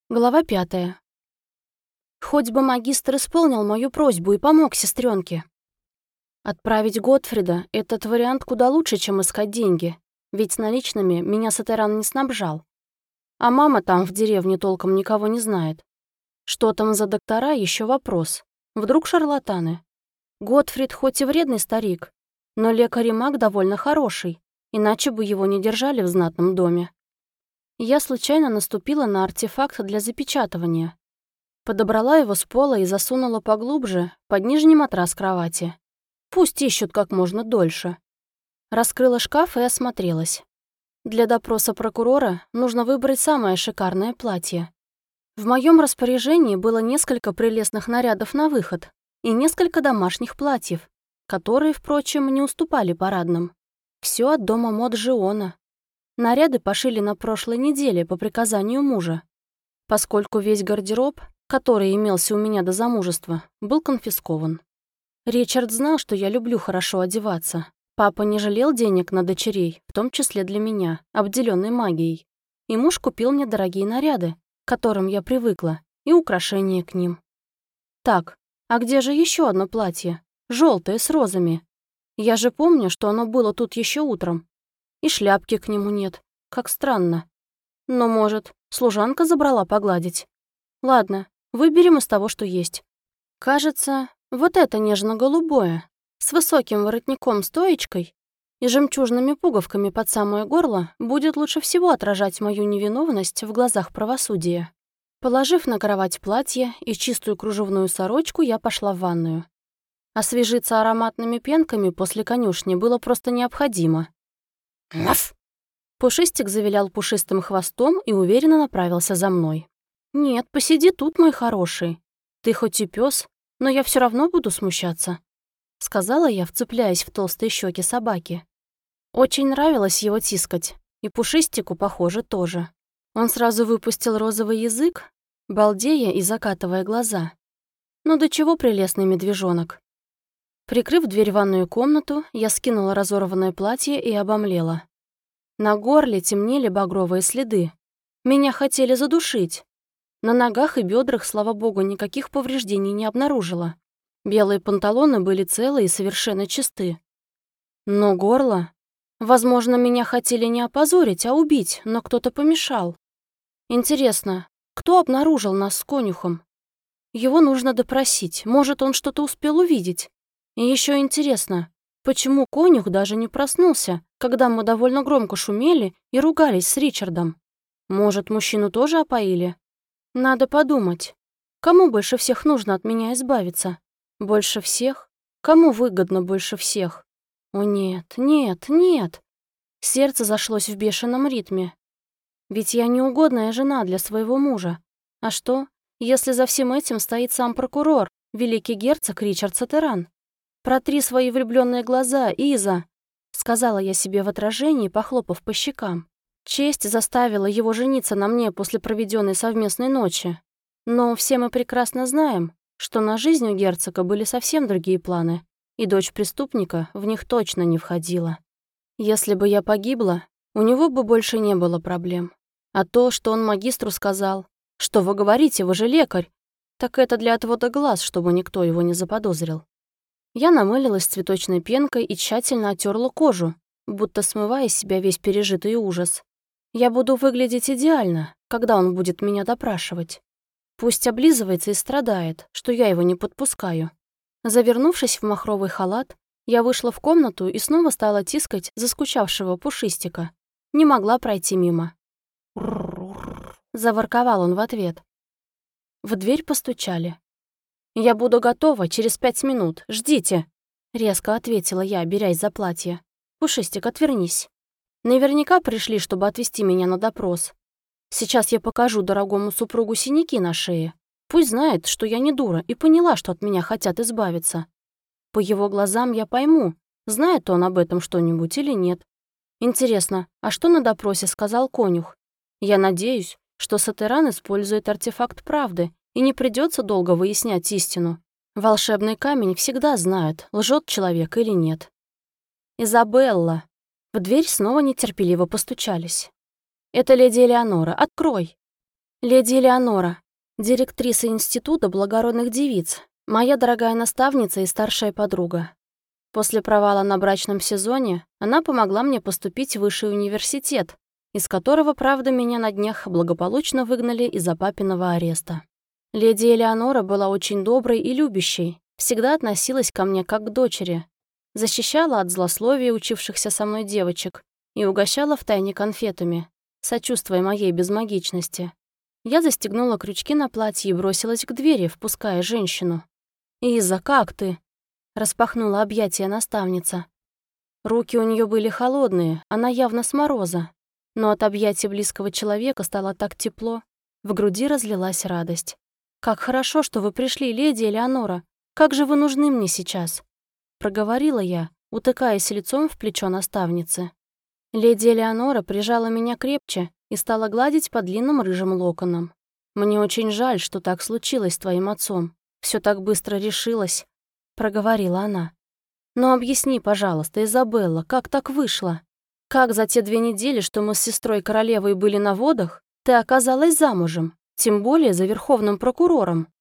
Глава 5. Хоть бы магистр исполнил мою просьбу и помог сестренке. Отправить Готфрида — этот вариант куда лучше, чем искать деньги, ведь с наличными меня Сатеран не снабжал. А мама там в деревне толком никого не знает. Что там за доктора — еще вопрос. Вдруг шарлатаны? Готфрид хоть и вредный старик, но лекарь и маг довольно хороший, иначе бы его не держали в знатном доме. Я случайно наступила на артефакт для запечатывания. Подобрала его с пола и засунула поглубже, под нижний матрас кровати. Пусть ищут как можно дольше. Раскрыла шкаф и осмотрелась. Для допроса прокурора нужно выбрать самое шикарное платье. В моем распоряжении было несколько прелестных нарядов на выход и несколько домашних платьев, которые, впрочем, не уступали парадным. Все от дома мод Жиона. Наряды пошили на прошлой неделе по приказанию мужа, поскольку весь гардероб, который имелся у меня до замужества, был конфискован. Ричард знал, что я люблю хорошо одеваться. Папа не жалел денег на дочерей, в том числе для меня, обделенной магией. И муж купил мне дорогие наряды, к которым я привыкла, и украшения к ним. Так, а где же еще одно платье? Желтое с розами. Я же помню, что оно было тут еще утром. И шляпки к нему нет. Как странно. Но, может, служанка забрала погладить? Ладно, выберем из того, что есть. Кажется, вот это нежно-голубое, с высоким воротником-стоечкой и жемчужными пуговками под самое горло, будет лучше всего отражать мою невиновность в глазах правосудия. Положив на кровать платье и чистую кружевную сорочку, я пошла в ванную. Освежиться ароматными пенками после конюшни было просто необходимо. «Наф!» Пушистик завилял пушистым хвостом и уверенно направился за мной. «Нет, посиди тут, мой хороший. Ты хоть и пёс, но я все равно буду смущаться», — сказала я, вцепляясь в толстые щеки собаки. Очень нравилось его тискать, и Пушистику, похоже, тоже. Он сразу выпустил розовый язык, балдея и закатывая глаза. Ну до чего прелестный медвежонок. Прикрыв дверь в ванную комнату, я скинула разорванное платье и обомлела. На горле темнели багровые следы. Меня хотели задушить. На ногах и бедрах, слава богу, никаких повреждений не обнаружила. Белые панталоны были целы и совершенно чисты. Но горло... Возможно, меня хотели не опозорить, а убить, но кто-то помешал. Интересно, кто обнаружил нас с конюхом? Его нужно допросить, может, он что-то успел увидеть. И еще интересно, почему конюх даже не проснулся, когда мы довольно громко шумели и ругались с Ричардом? Может, мужчину тоже опоили? Надо подумать. Кому больше всех нужно от меня избавиться? Больше всех? Кому выгодно больше всех? О нет, нет, нет. Сердце зашлось в бешеном ритме. Ведь я неугодная жена для своего мужа. А что, если за всем этим стоит сам прокурор, великий герцог Ричард Сатеран? «Протри свои влюбленные глаза, Иза», — сказала я себе в отражении, похлопав по щекам. Честь заставила его жениться на мне после проведенной совместной ночи. Но все мы прекрасно знаем, что на жизнь у герцога были совсем другие планы, и дочь преступника в них точно не входила. Если бы я погибла, у него бы больше не было проблем. А то, что он магистру сказал, что вы говорите, вы же лекарь, так это для отвода глаз, чтобы никто его не заподозрил. Я намылилась цветочной пенкой и тщательно оттерла кожу, будто смывая с себя весь пережитый ужас. Я буду выглядеть идеально, когда он будет меня допрашивать. Пусть облизывается и страдает, что я его не подпускаю. Завернувшись в махровый халат, я вышла в комнату и снова стала тискать заскучавшего Пушистика. Не могла пройти мимо. Заворковал он в ответ. В дверь постучали. «Я буду готова через 5 минут. Ждите!» Резко ответила я, берясь за платье. «Пушистик, отвернись. Наверняка пришли, чтобы отвезти меня на допрос. Сейчас я покажу дорогому супругу синяки на шее. Пусть знает, что я не дура и поняла, что от меня хотят избавиться. По его глазам я пойму, знает он об этом что-нибудь или нет. Интересно, а что на допросе сказал конюх? Я надеюсь, что Сатеран использует артефакт правды, и не придется долго выяснять истину. Волшебный камень всегда знает, лжет человек или нет. «Изабелла!» В дверь снова нетерпеливо постучались. «Это леди Элеонора, открой!» Леди Элеонора, директриса Института благородных девиц, моя дорогая наставница и старшая подруга. После провала на брачном сезоне она помогла мне поступить в высший университет, из которого, правда, меня на днях благополучно выгнали из-за папиного ареста. Леди Элеонора была очень доброй и любящей, всегда относилась ко мне как к дочери, защищала от злословия учившихся со мной девочек и угощала втайне конфетами, сочувствуя моей безмагичности. Я застегнула крючки на платье и бросилась к двери, впуская женщину. «Иза, как ты?» — распахнула объятия наставница. Руки у нее были холодные, она явно с мороза. Но от объятия близкого человека стало так тепло, в груди разлилась радость. «Как хорошо, что вы пришли, леди Элеонора! Как же вы нужны мне сейчас!» Проговорила я, утыкаясь лицом в плечо наставницы. Леди Элеонора прижала меня крепче и стала гладить по длинным рыжим локонам. «Мне очень жаль, что так случилось с твоим отцом. Все так быстро решилось», — проговорила она. «Но объясни, пожалуйста, Изабелла, как так вышло? Как за те 2 недели, что мы с сестрой королевой были на водах, ты оказалась замужем, тем более за верховным прокурором?»